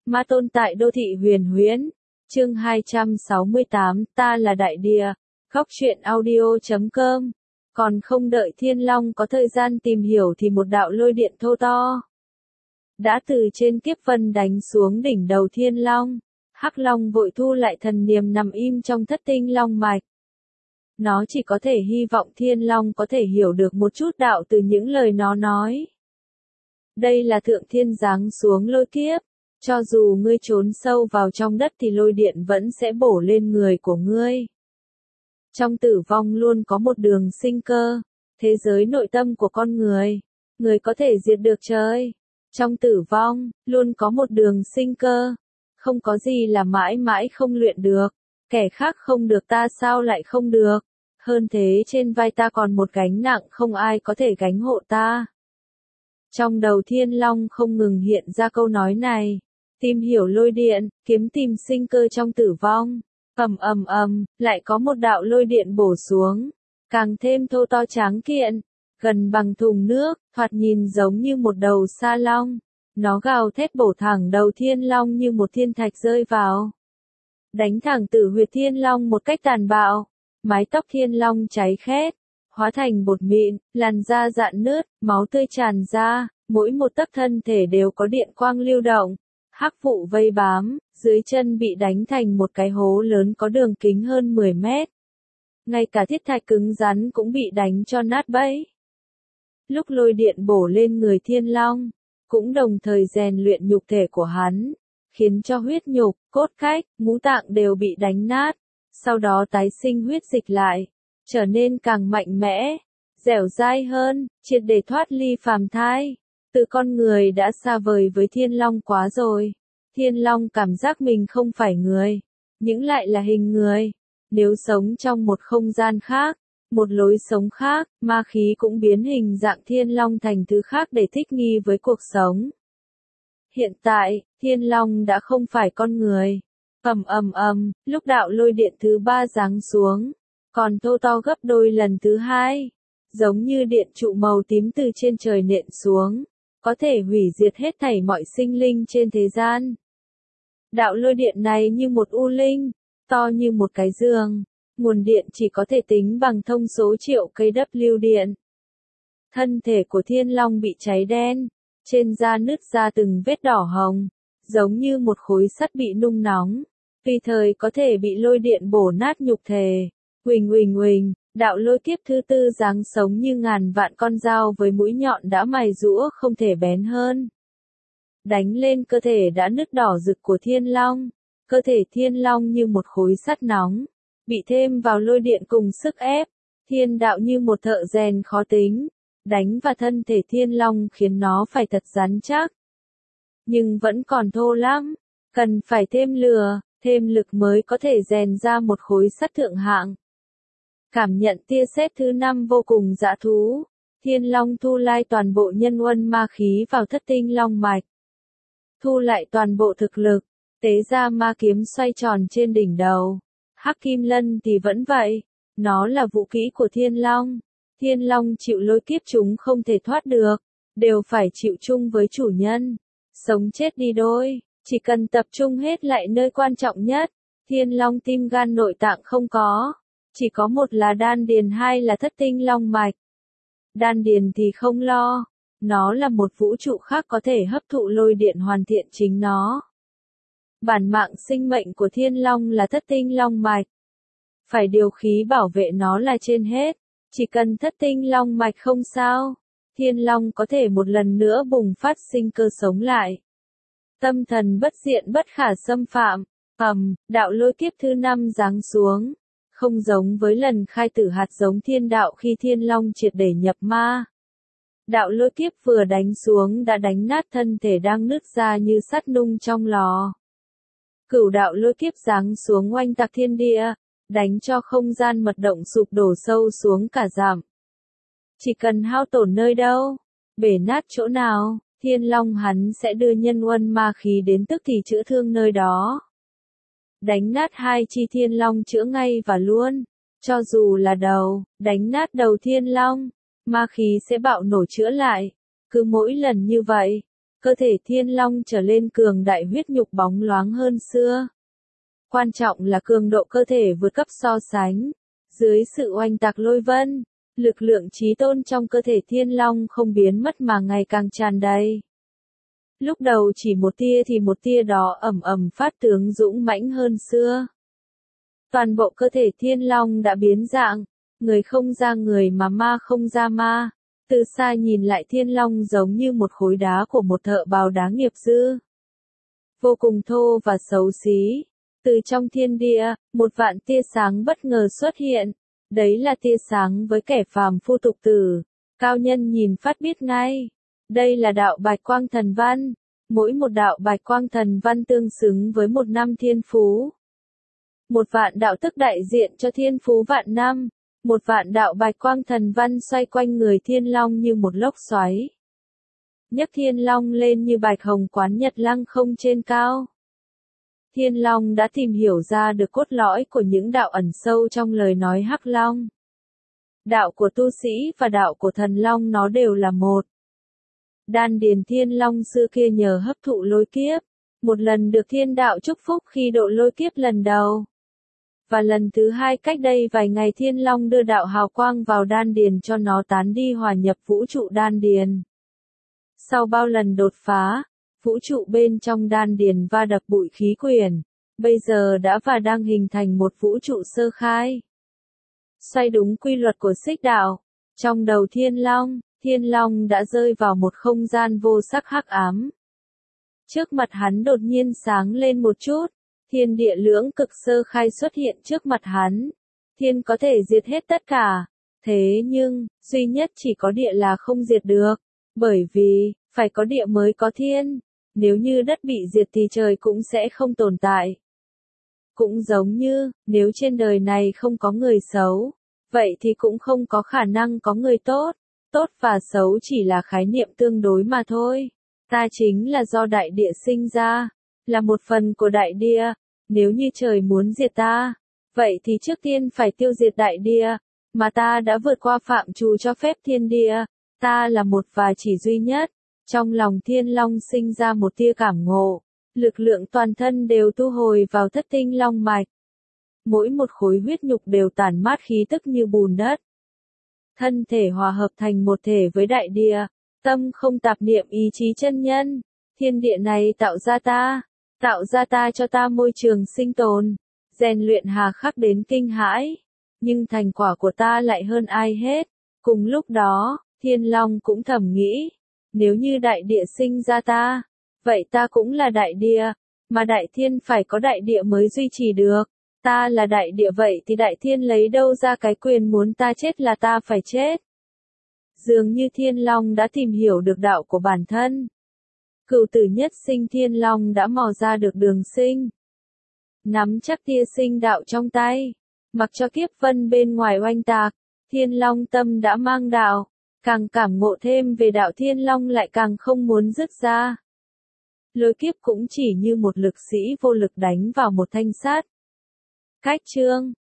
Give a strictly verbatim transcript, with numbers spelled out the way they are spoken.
Ma tôn tại đô thị huyền huyễn. Chương hai trăm sáu mươi tám, ta là đại địa. Góc truyện audio chấm com. Còn không đợi Thiên Long có thời gian tìm hiểu thì một đạo lôi điện thô to đã từ trên kiếp vân đánh xuống đỉnh đầu Thiên Long. Hắc Long vội thu lại thần niệm nằm im trong thất tinh long mạch. Nó chỉ có thể hy vọng Thiên Long có thể hiểu được một chút đạo từ những lời nó nói. Đây là thượng thiên giáng xuống lôi kiếp. Cho dù ngươi trốn sâu vào trong đất thì lôi điện vẫn sẽ bổ lên người của ngươi. Trong tử vong luôn có một đường sinh cơ. Thế giới nội tâm của con người. Người có thể diệt được trời. Trong tử vong, luôn có một đường sinh cơ. Không có gì là mãi mãi không luyện được. Kẻ khác không được ta sao lại không được. Hơn thế trên vai ta còn một gánh nặng không ai có thể gánh hộ ta. Trong đầu Thiên Long không ngừng hiện ra câu nói này. Tìm hiểu lôi điện, kiếm tìm sinh cơ trong tử vong. Ầm ầm ầm, lại có một đạo lôi điện bổ xuống. Càng thêm thô to tráng kiện. Gần bằng thùng nước, thoạt nhìn giống như một đầu sa long. Nó gào thét bổ thẳng đầu Thiên Long như một thiên thạch rơi vào. Đánh thẳng tử huyệt Thiên Long một cách tàn bạo. Mái tóc Thiên Long cháy khét. Hóa thành bột mịn, làn da rạn nứt, máu tươi tràn ra. Mỗi một tấc thân thể đều có điện quang lưu động. Hắc vụ vây bám, dưới chân bị đánh thành một cái hố lớn có đường kính hơn mười mét. Ngay cả thiết thạch cứng rắn cũng bị đánh cho nát bấy. Lúc lôi điện bổ lên người Thiên Long, cũng đồng thời rèn luyện nhục thể của hắn, khiến cho huyết nhục, cốt cách, ngũ tạng đều bị đánh nát, sau đó tái sinh huyết dịch lại, trở nên càng mạnh mẽ, dẻo dai hơn, triệt để thoát ly phàm thai. Từ con người đã xa vời với Thiên Long quá rồi. Thiên Long cảm giác mình không phải người, nhưng lại là hình người. Nếu sống trong một không gian khác, một lối sống khác, ma khí cũng biến hình dạng Thiên Long thành thứ khác để thích nghi với cuộc sống. Hiện tại, Thiên Long đã không phải con người. Ầm ầm ầm, lúc đạo lôi điện thứ ba giáng xuống, còn thô to gấp đôi lần thứ hai, giống như điện trụ màu tím từ trên trời nện xuống. Có thể hủy diệt hết thảy mọi sinh linh trên thế gian. Đạo lôi điện này như một u linh, to như một cái giường, nguồn điện chỉ có thể tính bằng thông số triệu ki vát điện. Thân thể của Thiên Long bị cháy đen, trên da nứt ra từng vết đỏ hồng, giống như một khối sắt bị nung nóng, tùy thời có thể bị lôi điện bổ nát nhục thể. Huỳnh huỳnh huỳnh. Đạo lôi kiếp thứ tư giáng sống như ngàn vạn con dao với mũi nhọn đã mài rũa không thể bén hơn. Đánh lên cơ thể đã nứt đỏ rực của Thiên Long. Cơ thể Thiên Long như một khối sắt nóng, bị thêm vào lôi điện cùng sức ép. Thiên đạo như một thợ rèn khó tính, đánh vào thân thể Thiên Long khiến nó phải thật rắn chắc. Nhưng vẫn còn thô lắm, cần phải thêm lửa, thêm lực mới có thể rèn ra một khối sắt thượng hạng. Cảm nhận tia sét thứ năm vô cùng dã thú, Thiên Long thu lại toàn bộ nhân uân ma khí vào thất tinh long mạch. Thu lại toàn bộ thực lực, tế ra ma kiếm xoay tròn trên đỉnh đầu. Hắc Kim Lân thì vẫn vậy, nó là vũ khí của Thiên Long. Thiên Long chịu lôi kiếp chúng không thể thoát được, đều phải chịu chung với chủ nhân. Sống chết đi đôi, chỉ cần tập trung hết lại nơi quan trọng nhất. Thiên Long tim gan nội tạng không có. Chỉ có một là đan điền, hai là thất tinh long mạch. Đan điền thì không lo, nó là một vũ trụ khác có thể hấp thụ lôi điện hoàn thiện chính nó. Bản mạng sinh mệnh của Thiên Long là thất tinh long mạch. Phải điều khí bảo vệ nó là trên hết, chỉ cần thất tinh long mạch không sao, Thiên Long có thể một lần nữa bùng phát sinh cơ sống lại. Tâm thần bất diện bất khả xâm phạm, ầm, đạo lôi kiếp thứ năm giáng xuống. Không giống với lần khai tử hạt giống thiên đạo khi Thiên Long triệt để nhập ma. Đạo lôi kiếp vừa đánh xuống đã đánh nát thân thể đang nứt ra như sắt nung trong lò. Cửu đạo lôi kiếp giáng xuống oanh tạc thiên địa, đánh cho không gian mật động sụp đổ sâu xuống cả dặm. Chỉ cần hao tổn nơi đâu, bể nát chỗ nào, Thiên Long hắn sẽ đưa nhân uân ma khí đến tức thì chữa thương nơi đó. Đánh nát hai chi Thiên Long chữa ngay và luôn. Cho dù là đầu, đánh nát đầu Thiên Long, ma khí sẽ bạo nổ chữa lại. Cứ mỗi lần như vậy, cơ thể thiên long trở lên cường đại, huyết nhục bóng loáng hơn xưa. Quan trọng là cường độ cơ thể vượt cấp so sánh. Dưới sự oanh tạc lôi vân, lực lượng chí tôn trong cơ thể thiên long không biến mất mà ngày càng tràn đầy. Lúc đầu chỉ một tia thì một tia đó ầm ầm phát tướng dũng mãnh hơn xưa. Toàn bộ cơ thể thiên long đã biến dạng, người không ra người mà ma không ra ma. Từ xa nhìn lại thiên long giống như một khối đá của một thợ bào đá nghiệp dư. Vô cùng thô và xấu xí. Từ trong thiên địa, một vạn tia sáng bất ngờ xuất hiện. Đấy là tia sáng với kẻ phàm phu tục tử. Cao nhân nhìn phát biết ngay. Đây là đạo bạch quang thần văn. Mỗi một đạo bạch quang thần văn tương xứng với một năm thiên phú. Một vạn đạo tức đại diện cho thiên phú vạn năm. Một vạn đạo bạch quang thần văn xoay quanh người thiên long như một lốc xoáy. Nhấc thiên long lên như bạch hồng quán nhật lăng không trên cao. Thiên long đã tìm hiểu ra được cốt lõi của những đạo ẩn sâu trong lời nói hắc long. Đạo của tu sĩ và đạo của thần long nó đều là một. Đan điền thiên long xưa kia nhờ hấp thụ lôi kiếp, một lần được thiên đạo chúc phúc khi độ lôi kiếp lần đầu. Và lần thứ hai cách đây vài ngày thiên long đưa đạo hào quang vào đan điền cho nó tán đi hòa nhập vũ trụ đan điền. Sau bao lần đột phá, vũ trụ bên trong đan điền va đập bụi khí quyển, bây giờ đã và đang hình thành một vũ trụ sơ khai. Xoay đúng quy luật của xích đạo, trong đầu thiên long, thiên long đã rơi vào một không gian vô sắc hắc ám. Trước mặt hắn đột nhiên sáng lên một chút, thiên địa lưỡng cực sơ khai xuất hiện trước mặt hắn. Thiên có thể diệt hết tất cả, thế nhưng, duy nhất chỉ có địa là không diệt được, bởi vì, phải có địa mới có thiên, nếu như đất bị diệt thì trời cũng sẽ không tồn tại. Cũng giống như, nếu trên đời này không có người xấu, vậy thì cũng không có khả năng có người tốt, tốt và xấu chỉ là khái niệm tương đối mà thôi. Ta chính là do đại địa sinh ra, là một phần của đại địa, nếu như trời muốn diệt ta, vậy thì trước tiên phải tiêu diệt đại địa, mà ta đã vượt qua phạm trù cho phép thiên địa, ta là một và chỉ duy nhất. Trong lòng thiên long sinh ra một tia cảm ngộ, lực lượng toàn thân đều thu hồi vào thất tinh long mạch. Mỗi một khối huyết nhục đều tản mát khí tức như bùn đất. Thân thể hòa hợp thành một thể với đại địa, tâm không tạp niệm ý chí chân nhân, thiên địa này tạo ra ta, tạo ra ta cho ta môi trường sinh tồn, rèn luyện hà khắc đến kinh hãi, nhưng thành quả của ta lại hơn ai hết. Cùng lúc đó, thiên long cũng thầm nghĩ, nếu như đại địa sinh ra ta, vậy ta cũng là đại địa, mà đại thiên phải có đại địa mới duy trì được. Ta là đại địa vậy thì đại thiên lấy đâu ra cái quyền muốn ta chết là ta phải chết. Dường như thiên long đã tìm hiểu được đạo của bản thân. Cửu tử nhất sinh thiên long đã mò ra được đường sinh. Nắm chắc tia sinh đạo trong tay, mặc cho kiếp vân bên ngoài oanh tạc, thiên long tâm đã mang đạo, càng cảm ngộ thêm về đạo thiên long lại càng không muốn dứt ra. Lôi kiếp cũng chỉ như một lực sĩ vô lực đánh vào một thanh sắt. Cách chương